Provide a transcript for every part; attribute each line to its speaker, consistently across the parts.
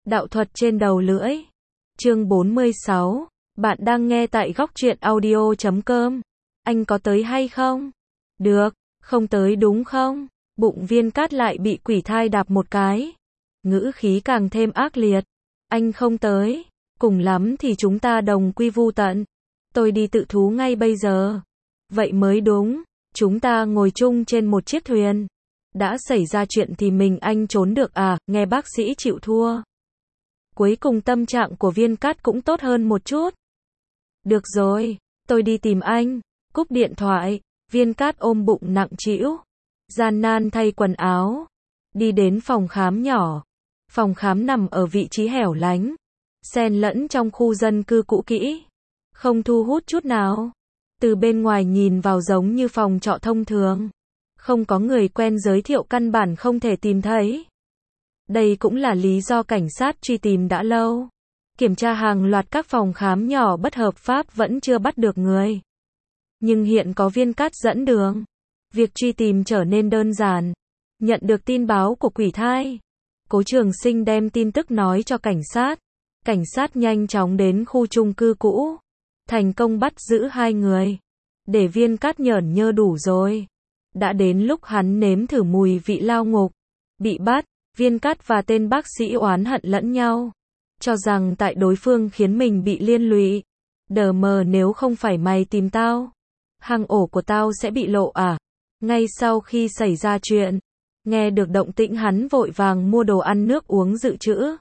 Speaker 1: Đạo thuật trên đầu lưỡi. Chương 46. Bạn đang nghe tại góc truyện audio.com. Anh có tới hay không? Được, không tới đúng không? Bụng Viên Cát lại bị quỷ thai đạp một cái. Ngữ khí càng thêm ác liệt. Anh không tới, cùng lắm thì chúng ta đồng quy vu tận. Tôi đi tự thú ngay bây giờ. Vậy mới đúng, chúng ta ngồi chung trên một chiếc thuyền. Đã xảy ra chuyện thì mình anh trốn được à, nghe bác sĩ chịu thua. Cuối cùng tâm trạng của Viên Cát cũng tốt hơn một chút. Được rồi, tôi đi tìm anh. Cúp điện thoại, Viên Cát ôm bụng nặng trĩu, gian nan thay quần áo, đi đến phòng khám nhỏ. Phòng khám nằm ở vị trí hẻo lánh, xen lẫn trong khu dân cư cũ kỹ, không thu hút chút nào. Từ bên ngoài nhìn vào giống như phòng trọ thông thường, không có người quen giới thiệu, căn bản không thể tìm thấy. Đây cũng là lý do cảnh sát truy tìm đã lâu. Kiểm tra hàng loạt các phòng khám nhỏ bất hợp pháp vẫn chưa bắt được người. Nhưng hiện có Viên Cát dẫn đường, việc truy tìm trở nên đơn giản. Nhận được tin báo của quỷ thai, Cố Trường Sinh đem tin tức nói cho cảnh sát. Cảnh sát nhanh chóng đến khu chung cư cũ, thành công bắt giữ hai người. Để Viên Cát nhởn nhơ đủ rồi. Đã đến lúc hắn nếm thử mùi vị lao ngục. Bị bắt, Viên Cát và tên bác sĩ oán hận lẫn nhau, cho rằng tại đối phương khiến mình bị liên lụy. Đờ mờ, nếu không phải mày tìm tao, hang ổ của tao sẽ bị lộ à? Ngay sau khi xảy ra chuyện, nghe được động tĩnh hắn vội vàng mua đồ ăn nước uống dự trữ.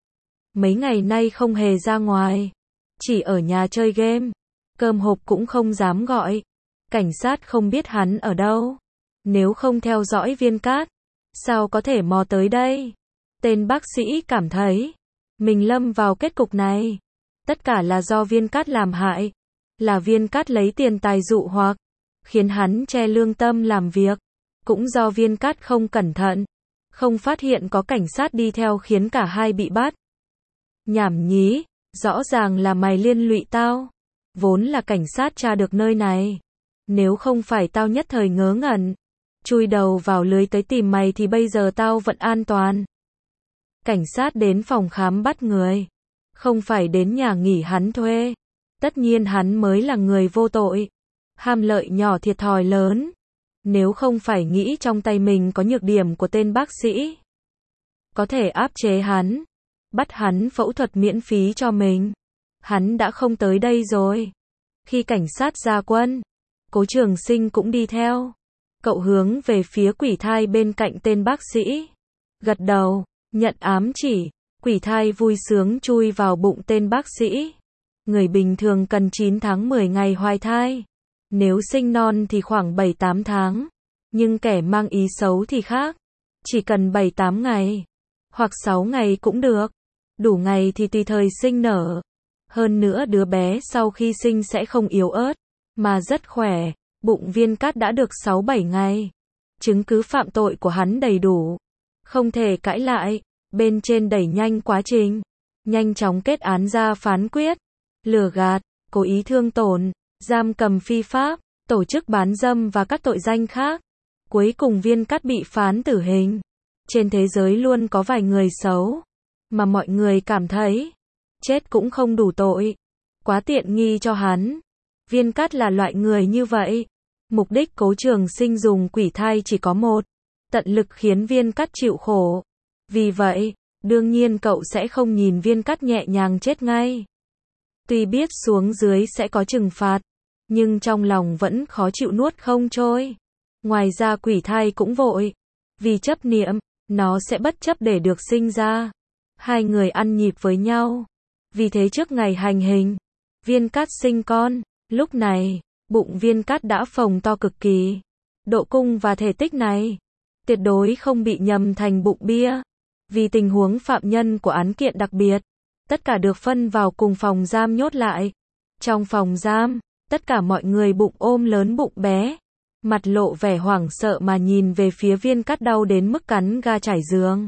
Speaker 1: Mấy ngày nay không hề ra ngoài, chỉ ở nhà chơi game, cơm hộp cũng không dám gọi. Cảnh sát không biết hắn ở đâu, nếu không theo dõi Viên Cát, sao có thể mò tới đây? Tên bác sĩ cảm thấy mình lâm vào kết cục này, tất cả là do Viên Cát làm hại, là Viên Cát lấy tiền tài dụ hoặc, khiến hắn che lương tâm làm việc, cũng do Viên Cát không cẩn thận, không phát hiện có cảnh sát đi theo khiến cả hai bị bắt. Nhảm nhí, rõ ràng là mày liên lụy tao, vốn là cảnh sát tra được nơi này, nếu không phải tao nhất thời ngớ ngẩn, chui đầu vào lưới tới tìm mày thì bây giờ tao vẫn an toàn. Cảnh sát đến phòng khám bắt người, không phải đến nhà nghỉ hắn thuê. Tất nhiên hắn mới là người vô tội, ham lợi nhỏ thiệt thòi lớn. Nếu không phải nghĩ trong tay mình có nhược điểm của tên bác sĩ, có thể áp chế hắn, bắt hắn phẫu thuật miễn phí cho mình, hắn đã không tới đây rồi. Khi cảnh sát ra quân, Cố Trường Sinh cũng đi theo. Cậu hướng về phía quỷ thai bên cạnh tên bác sĩ, gật đầu, nhận ám chỉ. Quỷ thai vui sướng chui vào bụng tên bác sĩ. Người bình thường cần 9 tháng 10 ngày hoài thai, nếu sinh non thì khoảng 7-8 tháng, nhưng kẻ mang ý xấu thì khác, chỉ cần 7-8 ngày, hoặc 6 ngày cũng được, đủ ngày thì tùy thời sinh nở. Hơn nữa đứa bé sau khi sinh sẽ không yếu ớt, mà rất khỏe. Bụng Viên Cát đã được 6-7 ngày, chứng cứ phạm tội của hắn đầy đủ, không thể cãi lại. Bên trên đẩy nhanh quá trình, nhanh chóng kết án ra phán quyết, lừa gạt, cố ý thương tổn, giam cầm phi pháp, tổ chức bán dâm và các tội danh khác. Cuối cùng Viên Cát bị phán tử hình. Trên thế giới luôn có vài người xấu, mà mọi người cảm thấy chết cũng không đủ tội, quá tiện nghi cho hắn. Viên Cát là loại người như vậy. Mục đích Cố Trường Sinh dùng quỷ thai chỉ có một, tận lực khiến Viên Cát chịu khổ. Vì vậy, đương nhiên cậu sẽ không nhìn Viên Cát nhẹ nhàng chết ngay. Tuy biết xuống dưới sẽ có trừng phạt, nhưng trong lòng vẫn khó chịu nuốt không trôi. Ngoài ra quỷ thai cũng vội, vì chấp niệm, nó sẽ bất chấp để được sinh ra. Hai người ăn nhịp với nhau. Vì thế trước ngày hành hình, Viên Cát sinh con. Lúc này, bụng Viên Cát đã phồng to cực kỳ. Độ cung và thể tích này tuyệt đối không bị nhầm thành bụng bia. Vì tình huống phạm nhân của án kiện đặc biệt, tất cả được phân vào cùng phòng giam nhốt lại. Trong phòng giam, tất cả mọi người bụng ôm lớn bụng bé, mặt lộ vẻ hoảng sợ mà nhìn về phía Viên Cát đau đến mức cắn ga trải giường.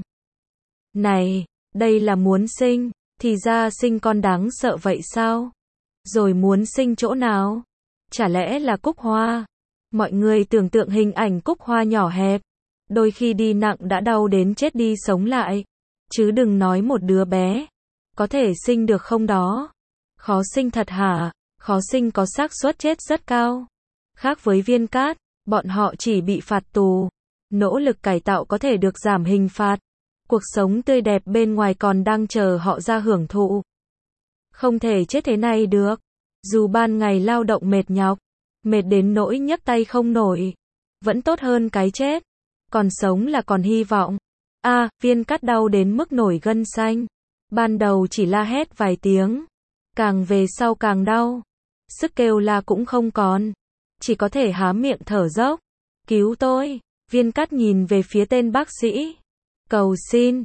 Speaker 1: Này, đây là muốn sinh, thì ra sinh con đáng sợ vậy sao? Rồi muốn sinh chỗ nào? Chả lẽ là cúc hoa? Mọi người tưởng tượng hình ảnh cúc hoa nhỏ hẹp, đôi khi đi nặng đã đau đến chết đi sống lại. Chứ đừng nói một đứa bé. Có thể sinh được không đó? Khó sinh thật hả? Khó sinh có xác suất chết rất cao. Khác với Viên Cát, bọn họ chỉ bị phạt tù. Nỗ lực cải tạo có thể được giảm hình phạt. Cuộc sống tươi đẹp bên ngoài còn đang chờ họ ra hưởng thụ. Không thể chết thế này được. Dù ban ngày lao động mệt nhọc, mệt đến nỗi nhấc tay không nổi, vẫn tốt hơn cái chết. Còn sống là còn hy vọng. Viên Cát đau đến mức nổi gân xanh. Ban đầu chỉ la hét vài tiếng, càng về sau càng đau. Sức kêu la cũng không còn, chỉ có thể há miệng thở dốc. Cứu tôi. Viên Cát nhìn về phía tên bác sĩ. Cầu xin,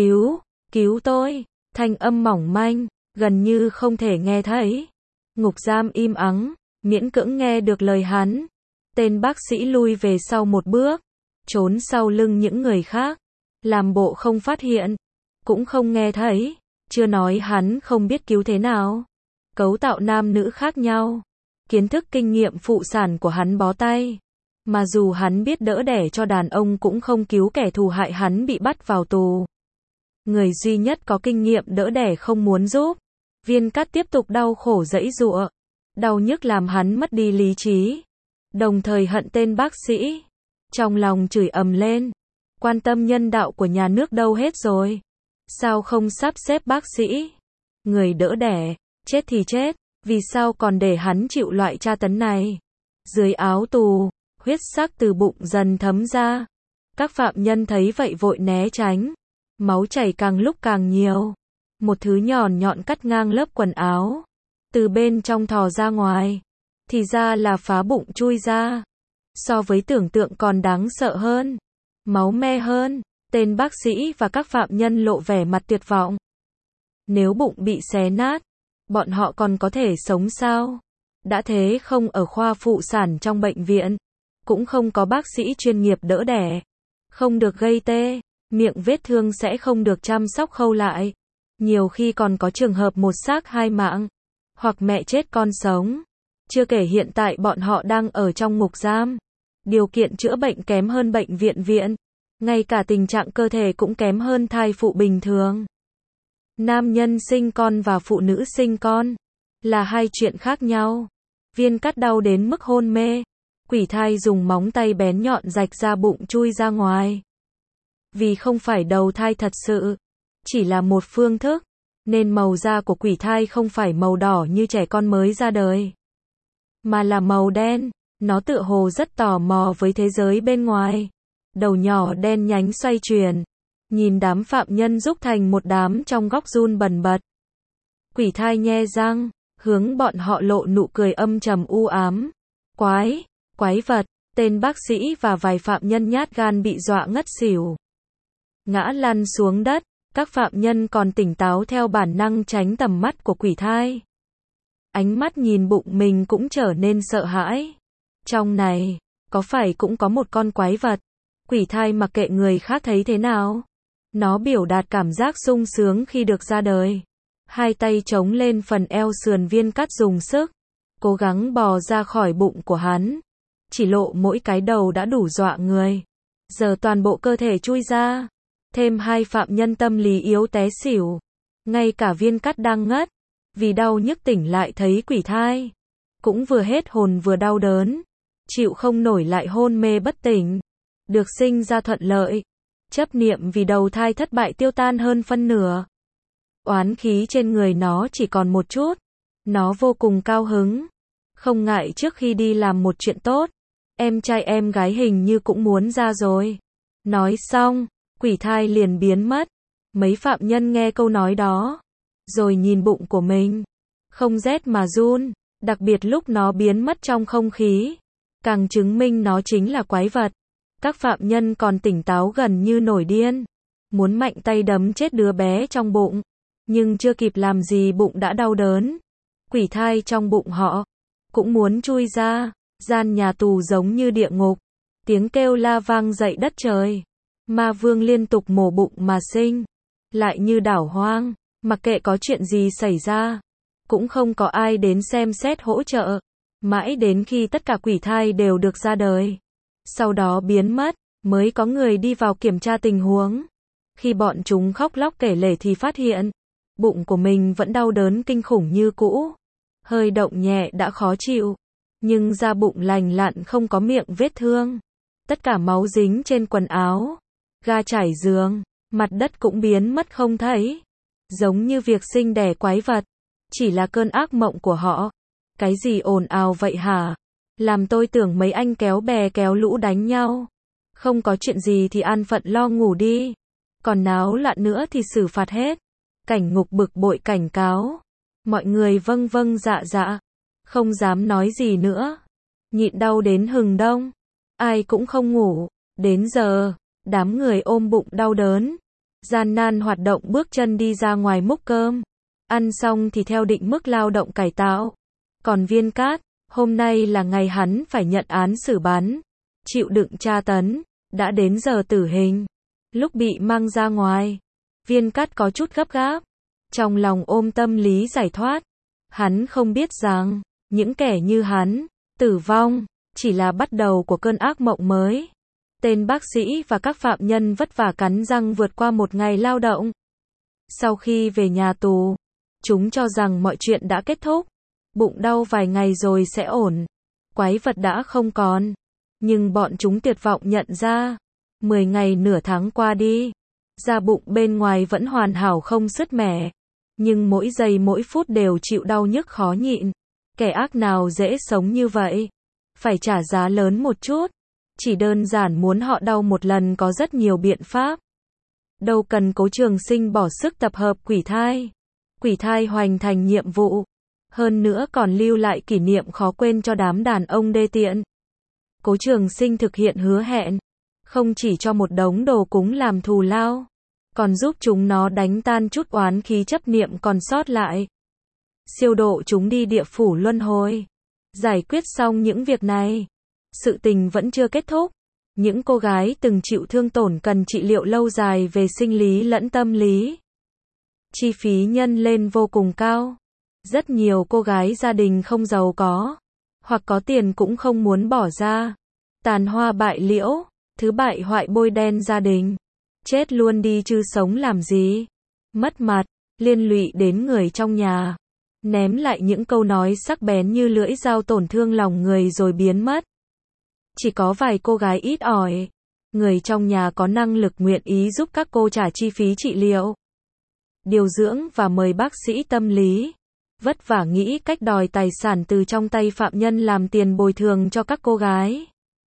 Speaker 1: cứu tôi. Thanh âm mỏng manh, gần như không thể nghe thấy. Ngục giam im ắng, miễn cưỡng nghe được lời hắn. Tên bác sĩ lui về sau một bước, trốn sau lưng những người khác, làm bộ không phát hiện, cũng không nghe thấy. Chưa nói hắn không biết cứu thế nào. Cấu tạo nam nữ khác nhau, kiến thức kinh nghiệm phụ sản của hắn bó tay. Mà dù hắn biết đỡ đẻ cho đàn ông cũng không cứu kẻ thù hại hắn bị bắt vào tù. Người duy nhất có kinh nghiệm đỡ đẻ không muốn giúp. Viên Cát tiếp tục đau khổ giãy giụa. Đau nhức làm hắn mất đi lý trí. Đồng thời hận tên bác sĩ. Trong lòng chửi ầm lên. Quan tâm nhân đạo của nhà nước đâu hết rồi? Sao không sắp xếp bác sĩ? Người đỡ đẻ, chết thì chết. Vì sao còn để hắn chịu loại tra tấn này? Dưới áo tù, huyết sắc từ bụng dần thấm ra. Các phạm nhân thấy vậy vội né tránh. Máu chảy càng lúc càng nhiều. Một thứ nhọn nhọn cắt ngang lớp quần áo. Từ bên trong thò ra ngoài. Thì ra là phá bụng chui ra. So với tưởng tượng còn đáng sợ hơn. Máu me hơn. Tên bác sĩ và các phạm nhân lộ vẻ mặt tuyệt vọng. Nếu bụng bị xé nát, bọn họ còn có thể sống sao? Đã thế không ở khoa phụ sản trong bệnh viện. Cũng không có bác sĩ chuyên nghiệp đỡ đẻ. Không được gây tê. Miệng vết thương sẽ không được chăm sóc khâu lại. Nhiều khi còn có trường hợp một xác hai mạng. Hoặc mẹ chết con sống. Chưa kể hiện tại bọn họ đang ở trong ngục giam. Điều kiện chữa bệnh kém hơn bệnh viện. Ngay cả tình trạng cơ thể cũng kém hơn thai phụ bình thường. Nam nhân sinh con và phụ nữ sinh con là hai chuyện khác nhau. Viên Cát đau đến mức hôn mê. Quỷ thai dùng móng tay bén nhọn rạch ra bụng chui ra ngoài. Vì không phải đầu thai thật sự, chỉ là một phương thức, nên màu da của quỷ thai không phải màu đỏ như trẻ con mới ra đời, mà là màu đen. Nó tựa hồ rất tò mò với thế giới bên ngoài. Đầu nhỏ đen nhánh xoay chuyển, nhìn đám phạm nhân rúc thành một đám trong góc run bần bật. Quỷ thai nhe răng, hướng bọn họ lộ nụ cười âm trầm u ám. Quái vật. Tên bác sĩ và vài phạm nhân nhát gan bị dọa ngất xỉu, ngã lăn xuống đất. Các phạm nhân còn tỉnh táo theo bản năng tránh tầm mắt của quỷ thai. Ánh mắt nhìn bụng mình cũng trở nên sợ hãi. Trong này, có phải cũng có một con quái vật? Quỷ thai mặc kệ người khác thấy thế nào. Nó biểu đạt cảm giác sung sướng khi được ra đời. Hai tay chống lên phần eo sườn. Viên Cát dùng sức, cố gắng bò ra khỏi bụng của hắn. Chỉ lộ mỗi cái đầu đã đủ dọa người. Giờ toàn bộ cơ thể chui ra. Thêm hai phạm nhân tâm lý yếu té xỉu. Ngay cả Viên Cát đang ngất vì đau nhức tỉnh lại thấy quỷ thai. Cũng vừa hết hồn vừa đau đớn. Chịu không nổi lại hôn mê bất tỉnh. Được sinh ra thuận lợi. Chấp niệm vì đầu thai thất bại tiêu tan hơn phân nửa. Oán khí trên người nó chỉ còn một chút. Nó vô cùng cao hứng. Không ngại trước khi đi làm một chuyện tốt. Em trai em gái hình như cũng muốn ra rồi. Nói xong, quỷ thai liền biến mất. Mấy phạm nhân nghe câu nói đó, rồi nhìn bụng của mình. Không rét mà run. Đặc biệt lúc nó biến mất trong không khí, càng chứng minh nó chính là quái vật. Các phạm nhân còn tỉnh táo gần như nổi điên. Muốn mạnh tay đấm chết đứa bé trong bụng. Nhưng chưa kịp làm gì bụng đã đau đớn. Quỷ thai trong bụng họ cũng muốn chui ra. Gian nhà tù giống như địa ngục. Tiếng kêu la vang dậy đất trời. Ma vương liên tục mổ bụng mà sinh. Lại như đảo hoang. Mặc kệ có chuyện gì xảy ra, cũng không có ai đến xem xét hỗ trợ. Mãi đến khi tất cả quỷ thai đều được ra đời, sau đó biến mất, mới có người đi vào kiểm tra tình huống. Khi bọn chúng khóc lóc kể lể thì phát hiện, bụng của mình vẫn đau đớn kinh khủng như cũ. Hơi động nhẹ đã khó chịu, nhưng da bụng lành lặn không có miệng vết thương. Tất cả máu dính trên quần áo, ga trải giường, mặt đất cũng biến mất không thấy. Giống như việc sinh đẻ quái vật, chỉ là cơn ác mộng của họ. Cái gì ồn ào vậy hả? Làm tôi tưởng mấy anh kéo bè kéo lũ đánh nhau. Không có chuyện gì thì an phận lo ngủ đi. Còn náo loạn nữa thì xử phạt hết. Cảnh ngục bực bội cảnh cáo. Mọi người vâng vâng dạ dạ. Không dám nói gì nữa. Nhịn đau đến hừng đông. Ai cũng không ngủ. Đến giờ, đám người ôm bụng đau đớn. Gian nan hoạt động bước chân đi ra ngoài múc cơm. Ăn xong thì theo định mức lao động cải tạo. Còn Viên Cát, hôm nay là ngày hắn phải nhận án xử bắn. Chịu đựng tra tấn. Đã đến giờ tử hình. Lúc bị mang ra ngoài, Viên Cát có chút gấp gáp. Trong lòng ôm tâm lý giải thoát. Hắn không biết rằng, những kẻ như hắn, tử vong, chỉ là bắt đầu của cơn ác mộng mới. Tên bác sĩ và các phạm nhân vất vả cắn răng vượt qua một ngày lao động. Sau khi về nhà tù, chúng cho rằng mọi chuyện đã kết thúc. Bụng đau vài ngày rồi sẽ ổn. Quái vật đã không còn. Nhưng bọn chúng tuyệt vọng nhận ra, 10 ngày nửa tháng qua đi, da bụng bên ngoài vẫn hoàn hảo không sứt mẻ. Nhưng mỗi giây mỗi phút đều chịu đau nhức khó nhịn. Kẻ ác nào dễ sống như vậy? Phải trả giá lớn một chút. Chỉ đơn giản muốn họ đau một lần có rất nhiều biện pháp. Đâu cần Cố Trường Sinh bỏ sức tập hợp quỷ thai. Quỷ thai hoàn thành nhiệm vụ. Hơn nữa còn lưu lại kỷ niệm khó quên cho đám đàn ông đê tiện. Cố Trường Sinh thực hiện hứa hẹn. Không chỉ cho một đống đồ cúng làm thù lao, còn giúp chúng nó đánh tan chút oán khí chấp niệm còn sót lại. Siêu độ chúng đi địa phủ luân hồi. Giải quyết xong những việc này, sự tình vẫn chưa kết thúc. Những cô gái từng chịu thương tổn cần trị liệu lâu dài về sinh lý lẫn tâm lý. Chi phí nhân lên vô cùng cao. Rất nhiều cô gái gia đình không giàu có, hoặc có tiền cũng không muốn bỏ ra. Tàn hoa bại liễu, thứ bại hoại bôi đen gia đình. Chết luôn đi chứ sống làm gì. Mất mặt, liên lụy đến người trong nhà. Ném lại những câu nói sắc bén như lưỡi dao tổn thương lòng người rồi biến mất. Chỉ có vài cô gái ít ỏi. Người trong nhà có năng lực nguyện ý giúp các cô trả chi phí trị liệu, điều dưỡng và mời bác sĩ tâm lý. Vất vả nghĩ cách đòi tài sản từ trong tay phạm nhân làm tiền bồi thường cho các cô gái.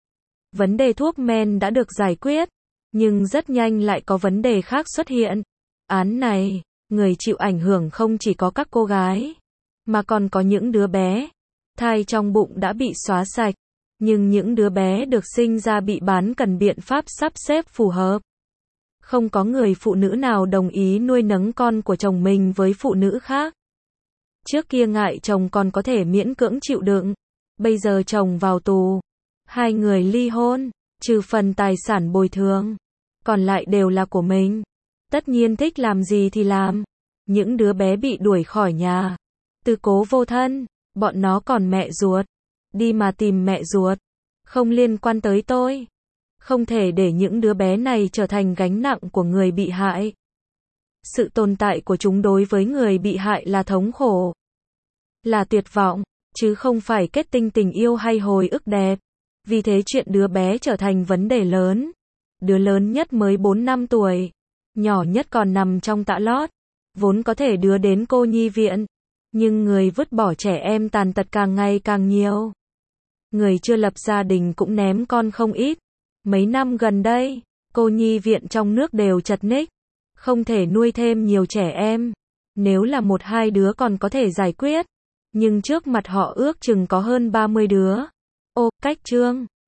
Speaker 1: Vấn đề thuốc men đã được giải quyết, nhưng rất nhanh lại có vấn đề khác xuất hiện. Án này, người chịu ảnh hưởng không chỉ có các cô gái, mà còn có những đứa bé. Thai trong bụng đã bị xóa sạch, nhưng những đứa bé được sinh ra bị bán cần biện pháp sắp xếp phù hợp. Không có người phụ nữ nào đồng ý nuôi nấng con của chồng mình với phụ nữ khác. Trước kia ngại chồng còn có thể miễn cưỡng chịu đựng. Bây giờ chồng vào tù, hai người ly hôn, trừ phần tài sản bồi thường, còn lại đều là của mình. Tất nhiên thích làm gì thì làm. Những đứa bé bị đuổi khỏi nhà, tư cố vô thân, bọn nó còn mẹ ruột. Đi mà tìm mẹ ruột, không liên quan tới tôi. Không thể để những đứa bé này trở thành gánh nặng của người bị hại. Sự tồn tại của chúng đối với người bị hại là thống khổ, là tuyệt vọng, chứ không phải kết tinh tình yêu hay hồi ức đẹp. Vì thế chuyện đứa bé trở thành vấn đề lớn. Đứa lớn nhất mới 4 năm tuổi, nhỏ nhất còn nằm trong tã lót, vốn có thể đưa đến cô nhi viện. Nhưng người vứt bỏ trẻ em tàn tật càng ngày càng nhiều. Người chưa lập gia đình cũng ném con không ít. Mấy năm gần đây, cô nhi viện trong nước đều chật ních. Không thể nuôi thêm nhiều trẻ em. Nếu là 1-2 đứa còn có thể giải quyết. Nhưng trước mặt họ ước chừng có hơn 30 đứa. Ô, cách chương.